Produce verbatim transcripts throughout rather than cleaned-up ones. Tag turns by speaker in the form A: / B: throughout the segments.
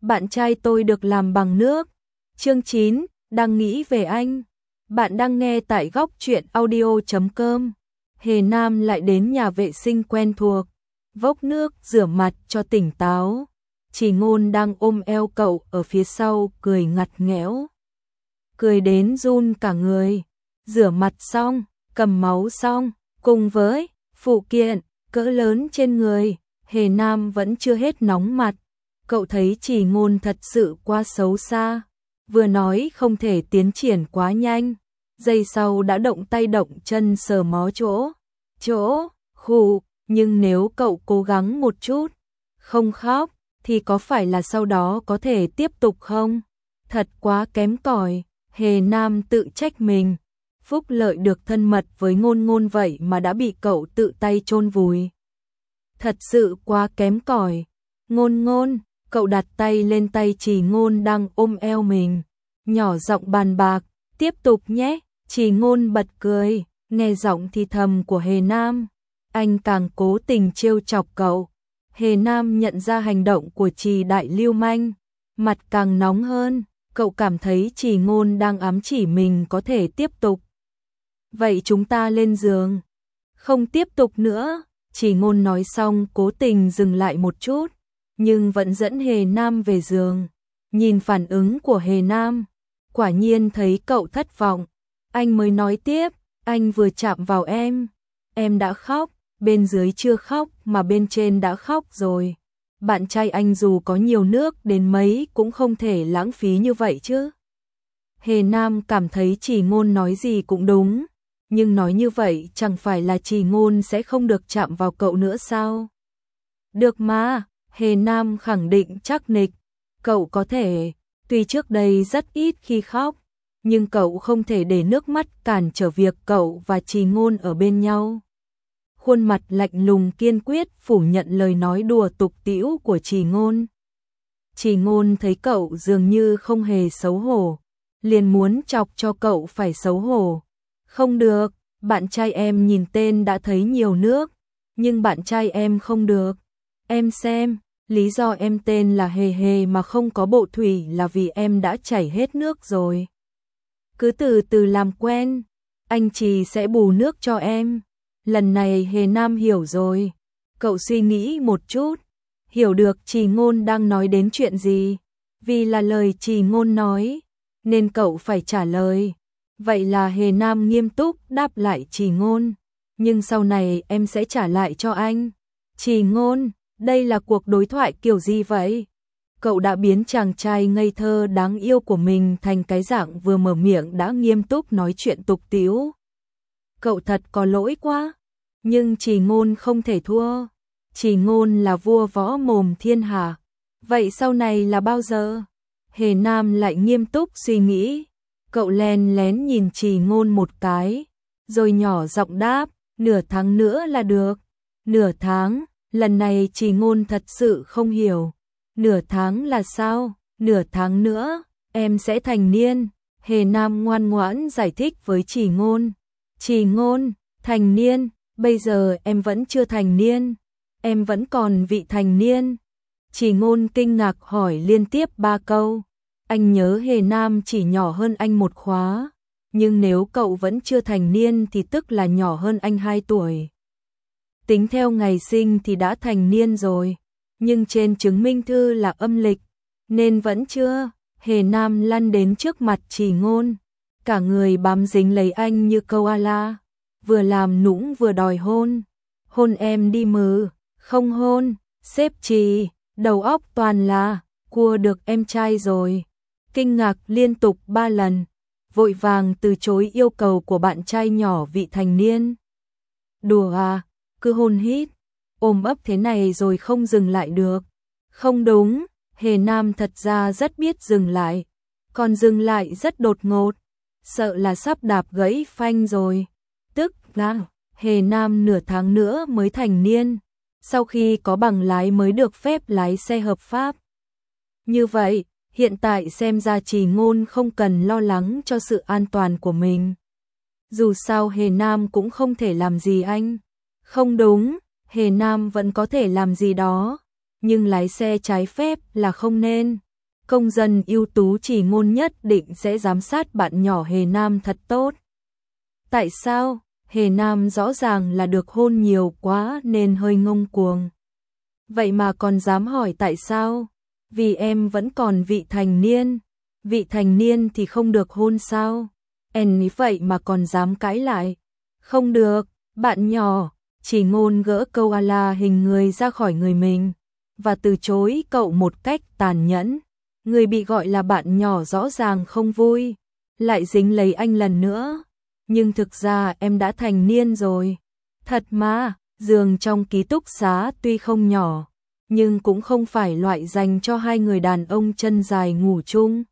A: bạn trai tôi được làm bằng nước. Chương chín, đang nghĩ về anh. Bạn đang nghe tại góc truyện audio chấm com. Hề Nam lại đến nhà vệ sinh quen thuộc, vốc nước rửa mặt cho tỉnh táo. Chỉ Ngôn đang ôm eo cậu ở phía sau cười ngặt nghẽo. Cười đến run cả người. Rửa mặt xong, cầm máu xong, cùng với phụ kiện cỡ lớn trên người, Hề Nam vẫn chưa hết nóng mặt. Cậu thấy Chỉ Ngôn thật sự quá xấu xa, vừa nói không thể tiến triển quá nhanh, giây sau đã động tay động chân sờ mó chỗ, chỗ, khụ, nhưng nếu cậu cố gắng một chút, không khóc, thì có phải là sau đó có thể tiếp tục không? Thật quá kém cỏi, Hề Nam tự trách mình. Phúc Lợi được thân mật với Ngôn Ngôn vậy mà đã bị cậu tự tay chôn vùi. Thật sự quá kém cỏi. Ngôn Ngôn, cậu đặt tay lên tay Chỉ Ngôn đang ôm eo mình, nhỏ giọng bàn bạc, tiếp tục nhé. Chỉ Ngôn bật cười, nghe giọng thì thầm của Hề Nam, anh càng cố tình trêu chọc cậu. Hề Nam nhận ra hành động của Trì đại lưu manh, mặt càng nóng hơn, cậu cảm thấy Chỉ Ngôn đang ám chỉ mình có thể tiếp tục. Vậy chúng ta lên giường. Không tiếp tục nữa, Chỉ Ngôn nói xong cố tình dừng lại một chút, nhưng vẫn dẫn Hề Nam về giường. Nhìn phản ứng của Hề Nam, quả nhiên thấy cậu thất vọng. Anh mới nói tiếp, anh vừa chạm vào em, em đã khóc, bên dưới chưa khóc mà bên trên đã khóc rồi. Bạn trai anh dù có nhiều nước đến mấy cũng không thể lãng phí như vậy chứ. Hề Nam cảm thấy Chỉ Ngôn nói gì cũng đúng, nhưng nói như vậy chẳng phải là Chỉ Ngôn sẽ không được chạm vào cậu nữa sao? Được mà, Hề Nam khẳng định chắc nịch, cậu có thể, tuy trước đây rất ít khi khóc, nhưng cậu không thể để nước mắt cản trở việc cậu và Chỉ Ngôn ở bên nhau. Khuôn mặt lạnh lùng kiên quyết phủ nhận lời nói đùa tục tĩu của Chỉ Ngôn. Chỉ Ngôn thấy cậu dường như không hề xấu hổ, liền muốn chọc cho cậu phải xấu hổ. Không được, bạn trai em nhìn tên đã thấy nhiều nước, nhưng bạn trai em không được. Em xem, lý do em tên là Hề Hề mà không có bộ thủy là vì em đã chảy hết nước rồi. Cứ từ từ làm quen, anh Trì sẽ bù nước cho em. Lần này Hề Nam hiểu rồi. Cậu suy nghĩ một chút, hiểu được Chỉ Ngôn đang nói đến chuyện gì. Vì là lời Chỉ Ngôn nói, nên cậu phải trả lời. Vậy là Hề Nam nghiêm túc đáp lại Chỉ Ngôn. Nhưng sau này em sẽ trả lại cho anh. Chỉ Ngôn, đây là cuộc đối thoại kiểu gì vậy? Cậu đã biến chàng trai ngây thơ đáng yêu của mình thành cái dạng vừa mở miệng đã nghiêm túc nói chuyện tục tĩu. Cậu thật có lỗi quá. Nhưng Chỉ Ngôn không thể thua. Chỉ Ngôn là vua võ mồm thiên hạ. Vậy sau này là bao giờ? Hề Nam lại nghiêm túc suy nghĩ. Cậu len lén nhìn Chỉ Ngôn một cái, rồi nhỏ giọng đáp, nửa tháng nữa là được. Nửa tháng, lần này Chỉ Ngôn thật sự không hiểu. Nửa tháng là sao? Nửa tháng nữa, em sẽ thành niên. Hề Nam ngoan ngoãn giải thích với Chỉ Ngôn. Chỉ Ngôn, thành niên, bây giờ em vẫn chưa thành niên. Em vẫn còn vị thành niên. Chỉ Ngôn kinh ngạc hỏi liên tiếp ba câu. Anh nhớ Hề Nam chỉ nhỏ hơn anh một khóa, nhưng nếu cậu vẫn chưa thành niên thì tức là nhỏ hơn anh hai tuổi. Tính theo ngày sinh thì đã thành niên rồi, nhưng trên chứng minh thư là âm lịch, nên vẫn chưa. Hề Nam lăn đến trước mặt Chỉ Ngôn, cả người bám dính lấy anh như koala, vừa làm nũng vừa đòi hôn. Hôn em đi mừ, không hôn, sếp Trì, đầu óc toàn là, cua được em trai rồi. Kinh ngạc liên tục ba lần, vội vàng từ chối yêu cầu của bạn trai nhỏ vị thành niên. Đùa à, cứ hôn hít, ôm ấp thế này rồi không dừng lại được. Không đúng, Hề Nam thật ra rất biết dừng lại, còn dừng lại rất đột ngột, sợ là sắp đạp gãy phanh rồi. Tức là Hề Nam nửa tháng nữa mới thành niên, sau khi có bằng lái mới được phép lái xe hợp pháp. Như vậy, hiện tại xem ra Chỉ Ngôn không cần lo lắng cho sự an toàn của mình. Dù sao Hề Nam cũng không thể làm gì anh. Không đúng, Hề Nam vẫn có thể làm gì đó, nhưng lái xe trái phép là không nên. công dân ưu tú Chỉ Ngôn nhất định sẽ giám sát bạn nhỏ Hề Nam thật tốt. Tại sao? Hề Nam rõ ràng là được hôn nhiều quá nên hơi ngông cuồng. Vậy mà còn dám hỏi tại sao? Vì em vẫn còn vị thành niên. Vị thành niên thì không được hôn sao? Em ý vậy mà còn dám cãi lại. Không được, bạn nhỏ. Chỉ Ngôn gỡ câu ala hình người ra khỏi người mình và từ chối cậu một cách tàn nhẫn. Người bị gọi là bạn nhỏ rõ ràng không vui, lại dính lấy anh lần nữa. Nhưng thực ra em đã thành niên rồi. Thật mà, giường trong ký túc xá tuy không nhỏ, nhưng cũng không phải loại dành cho hai người đàn ông chân dài ngủ chung.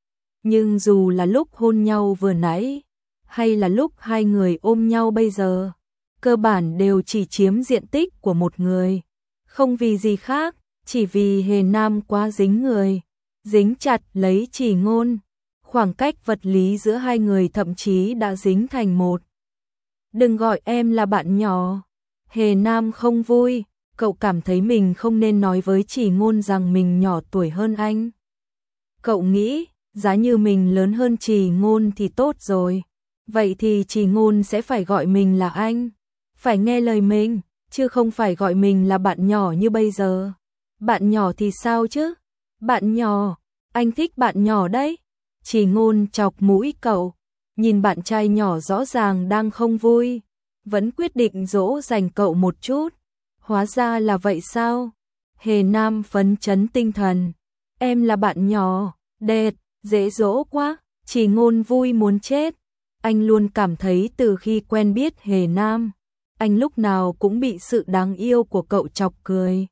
A: Nhưng dù là lúc hôn nhau vừa nãy, hay là lúc hai người ôm nhau bây giờ, cơ bản đều chỉ chiếm diện tích của một người. Không vì gì khác, chỉ vì Hề Nam quá dính người, dính chặt lấy Chỉ Ngôn. Khoảng cách vật lý giữa hai người thậm chí đã dính thành một. Đừng gọi em là bạn nhỏ. Hề Nam không vui, cậu cảm thấy mình không nên nói với Chỉ Ngôn rằng mình nhỏ tuổi hơn anh. Cậu nghĩ, giá như mình lớn hơn Chỉ Ngôn thì tốt rồi. Vậy thì Chỉ Ngôn sẽ phải gọi mình là anh. Phải nghe lời mình, chứ không phải gọi mình là bạn nhỏ như bây giờ. Bạn nhỏ thì sao chứ? Bạn nhỏ, anh thích bạn nhỏ đấy. Chỉ Ngôn chọc mũi cậu, nhìn bạn trai nhỏ rõ ràng đang không vui, vẫn quyết định dỗ dành cậu một chút. Hóa ra là vậy sao? Hề Nam phấn chấn tinh thần. Em là bạn nhỏ, đẹp, dễ dỗ quá. Chỉ Ngôn vui muốn chết. Anh luôn cảm thấy từ khi quen biết Hề Nam, anh lúc nào cũng bị sự đáng yêu của cậu chọc cười.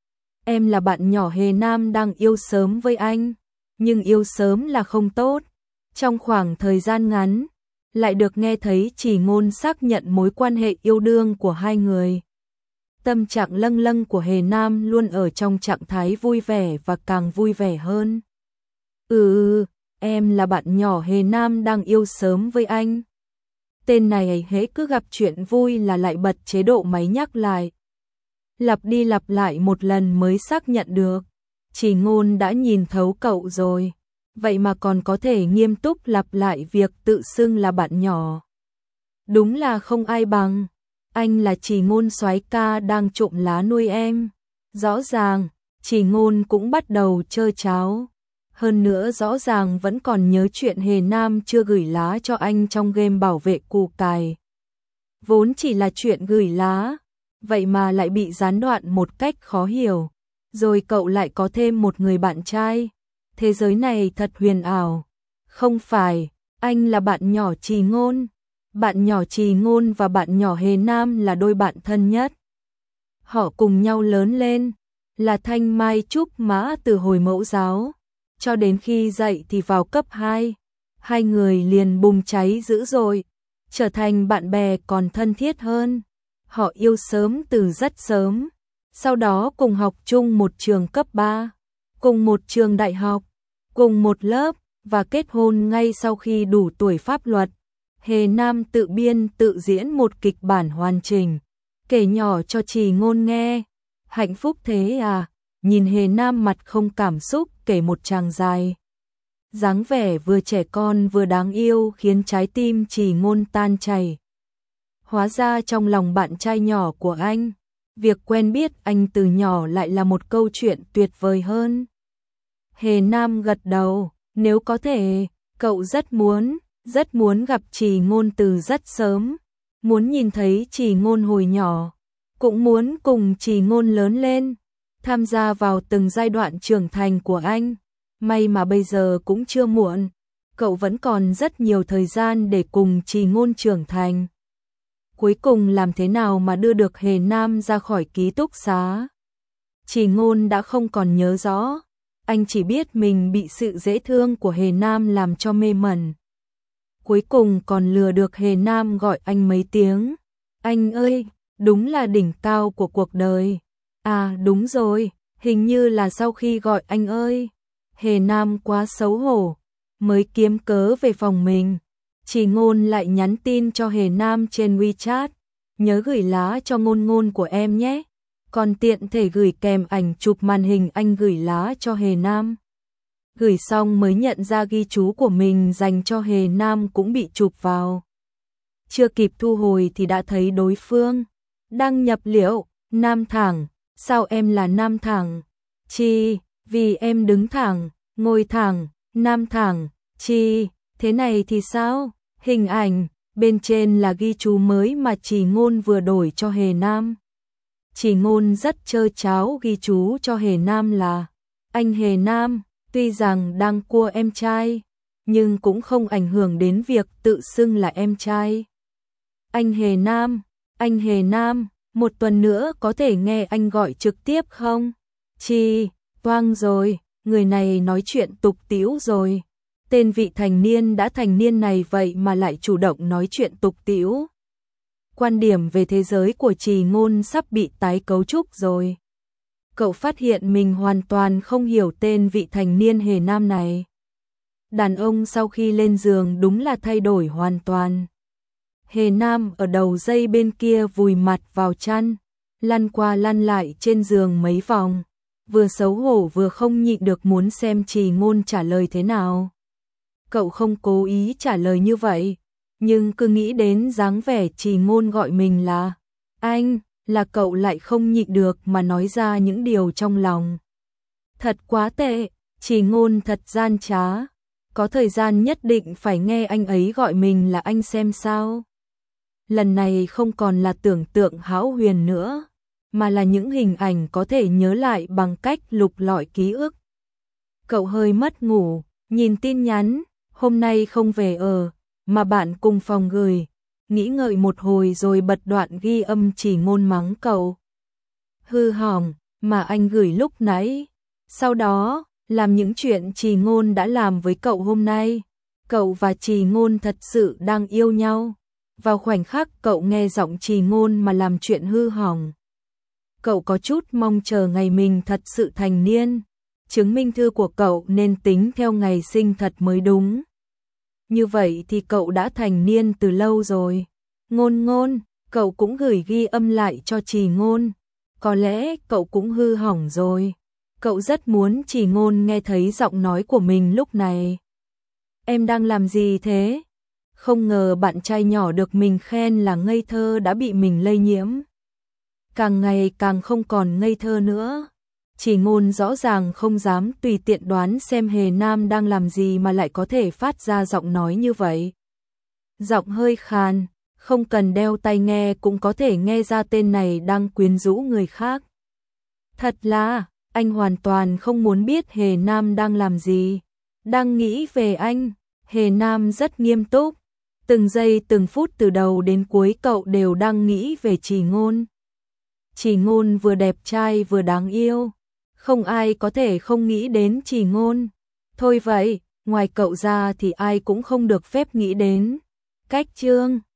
A: Em là bạn nhỏ Hề Nam đang yêu sớm với anh. Nhưng yêu sớm là không tốt. Trong khoảng thời gian ngắn, lại được nghe thấy Chỉ Ngôn xác nhận mối quan hệ yêu đương của hai người. Tâm trạng lâng lâng của Hề Nam luôn ở trong trạng thái vui vẻ và càng vui vẻ hơn. Ừ, em là bạn nhỏ Hề Nam đang yêu sớm với anh. Tên này hễ cứ gặp chuyện vui là lại bật chế độ máy nhắc lại. Lặp đi lặp lại một lần mới xác nhận được. Chỉ Ngôn đã nhìn thấu cậu rồi, vậy mà còn có thể nghiêm túc lặp lại việc tự xưng là bạn nhỏ. Đúng là không ai bằng. Anh là Chỉ Ngôn soái ca đang trộm lá nuôi em. Rõ ràng, Chỉ Ngôn cũng bắt đầu chơi cháo. Hơn nữa rõ ràng vẫn còn nhớ chuyện Hề Nam chưa gửi lá cho anh trong game bảo vệ củ cải. Vốn chỉ là chuyện gửi lá, vậy mà lại bị gián đoạn một cách khó hiểu. Rồi cậu lại có thêm một người bạn trai. Thế giới này thật huyền ảo. Không phải, anh là bạn nhỏ Chỉ Ngôn. Bạn nhỏ Chỉ Ngôn và bạn nhỏ Hề Nam là đôi bạn thân nhất. Họ cùng nhau lớn lên, là thanh mai trúc mã từ hồi mẫu giáo, cho đến khi dậy thì vào cấp hai. Hai người liền bùng cháy dữ dội, trở thành bạn bè còn thân thiết hơn. Họ yêu sớm từ rất sớm. Sau đó cùng học chung một trường cấp ba, cùng một trường đại học, cùng một lớp và kết hôn ngay sau khi đủ tuổi pháp luật. Hề Nam tự biên tự diễn một kịch bản hoàn chỉnh, kể nhỏ cho Chỉ Ngôn nghe. Hạnh phúc thế à? Nhìn Hề Nam mặt không cảm xúc kể một tràng dài. Dáng vẻ vừa trẻ con vừa đáng yêu khiến trái tim Chỉ Ngôn tan chảy. Hóa ra trong lòng bạn trai nhỏ của anh, việc quen biết anh từ nhỏ lại là một câu chuyện tuyệt vời hơn. Hề Nam gật đầu, nếu có thể, cậu rất muốn, rất muốn gặp Chỉ Ngôn từ rất sớm, muốn nhìn thấy Chỉ Ngôn hồi nhỏ, cũng muốn cùng Chỉ Ngôn lớn lên, tham gia vào từng giai đoạn trưởng thành của anh. May mà bây giờ cũng chưa muộn, cậu vẫn còn rất nhiều thời gian để cùng Chỉ Ngôn trưởng thành. Cuối cùng làm thế nào mà đưa được Hề Nam ra khỏi ký túc xá? Chỉ Ngôn đã không còn nhớ rõ, anh chỉ biết mình bị sự dễ thương của Hề Nam làm cho mê mẩn. Cuối cùng còn lừa được Hề Nam gọi anh mấy tiếng. Anh ơi, đúng là đỉnh cao của cuộc đời. À đúng rồi, hình như là sau khi gọi anh ơi, Hề Nam quá xấu hổ, mới kiếm cớ về phòng mình. Chỉ Ngôn lại nhắn tin cho Hề Nam trên WeChat, nhớ gửi lá cho Ngôn Ngôn của em nhé, còn tiện thể gửi kèm ảnh chụp màn hình anh gửi lá cho Hề Nam. gửi xong mới nhận ra ghi chú của mình dành cho Hề Nam cũng bị chụp vào. Chưa kịp thu hồi thì đã thấy đối phương đăng nhập liệu, nam thẳng, sao em là nam thẳng? Chi, vì em đứng thẳng, ngồi thẳng, nam thẳng, chi, thế này thì sao? Hình ảnh, bên trên là ghi chú mới mà Trì Ngôn vừa đổi cho Hề Nam. Trì Ngôn rất trơ tráo ghi chú cho Hề Nam là: anh Hề Nam, tuy rằng đang cua em trai, nhưng cũng không ảnh hưởng đến việc tự xưng là em trai. Anh Hề Nam, anh Hề Nam, một tuần nữa có thể nghe anh gọi trực tiếp không? Chi, toang rồi, người này nói chuyện tục tĩu rồi. Tên vị thành niên đã thành niên này vậy mà lại chủ động nói chuyện tục tĩu. Quan điểm về thế giới của Trì Ngôn sắp bị tái cấu trúc rồi. Cậu phát hiện mình hoàn toàn không hiểu tên vị thành niên Hề Nam này. Đàn ông sau khi lên giường đúng là thay đổi hoàn toàn. Hề Nam ở đầu dây bên kia vùi mặt vào chăn, lăn qua lăn lại trên giường mấy vòng, vừa xấu hổ vừa không nhịn được muốn xem Trì Ngôn trả lời thế nào. Cậu không cố ý trả lời như vậy, nhưng cứ nghĩ đến dáng vẻ Trì Ngôn gọi mình là anh, là cậu lại không nhịn được mà nói ra những điều trong lòng. Thật quá tệ, Trì Ngôn thật gian trá, có thời gian nhất định phải nghe anh ấy gọi mình là anh xem sao. Lần này không còn là tưởng tượng hão huyền nữa, mà là những hình ảnh có thể nhớ lại bằng cách lục lọi ký ức. Cậu hơi mất ngủ, nhìn tin nhắn, hôm nay không về ở, mà bạn cùng phòng gửi, nghĩ ngợi một hồi rồi bật đoạn ghi âm Trì Ngôn mắng cậu. Hư hỏng, mà anh gửi lúc nãy, sau đó, làm những chuyện Trì Ngôn đã làm với cậu hôm nay. Cậu và Trì Ngôn thật sự đang yêu nhau. Vào khoảnh khắc cậu nghe giọng Trì Ngôn mà làm chuyện hư hỏng. Cậu có chút mong chờ ngày mình thật sự thành niên. Chứng minh thư của cậu nên tính theo ngày sinh thật mới đúng. Như vậy thì cậu đã thành niên từ lâu rồi. Ngôn Ngôn, cậu cũng gửi ghi âm lại cho Trì Ngôn. Có lẽ cậu cũng hư hỏng rồi. Cậu rất muốn Trì Ngôn nghe thấy giọng nói của mình lúc này. Em đang làm gì thế? Không ngờ bạn trai nhỏ được mình khen là ngây thơ đã bị mình lây nhiễm. Càng ngày càng không còn ngây thơ nữa. Trì Ngôn rõ ràng không dám tùy tiện đoán xem Hề Nam đang làm gì mà lại có thể phát ra giọng nói như vậy. Giọng hơi khàn, không cần đeo tai nghe cũng có thể nghe ra tên này đang quyến rũ người khác. Thật là, anh hoàn toàn không muốn biết Hề Nam đang làm gì. Đang nghĩ về anh, Hề Nam rất nghiêm túc. Từng giây từng phút từ đầu đến cuối cậu đều đang nghĩ về Trì Ngôn. Trì Ngôn vừa đẹp trai vừa đáng yêu. Không ai có thể không nghĩ đến Trì Ngôn. Thôi vậy, ngoài cậu ra thì ai cũng không được phép nghĩ đến. Cách chương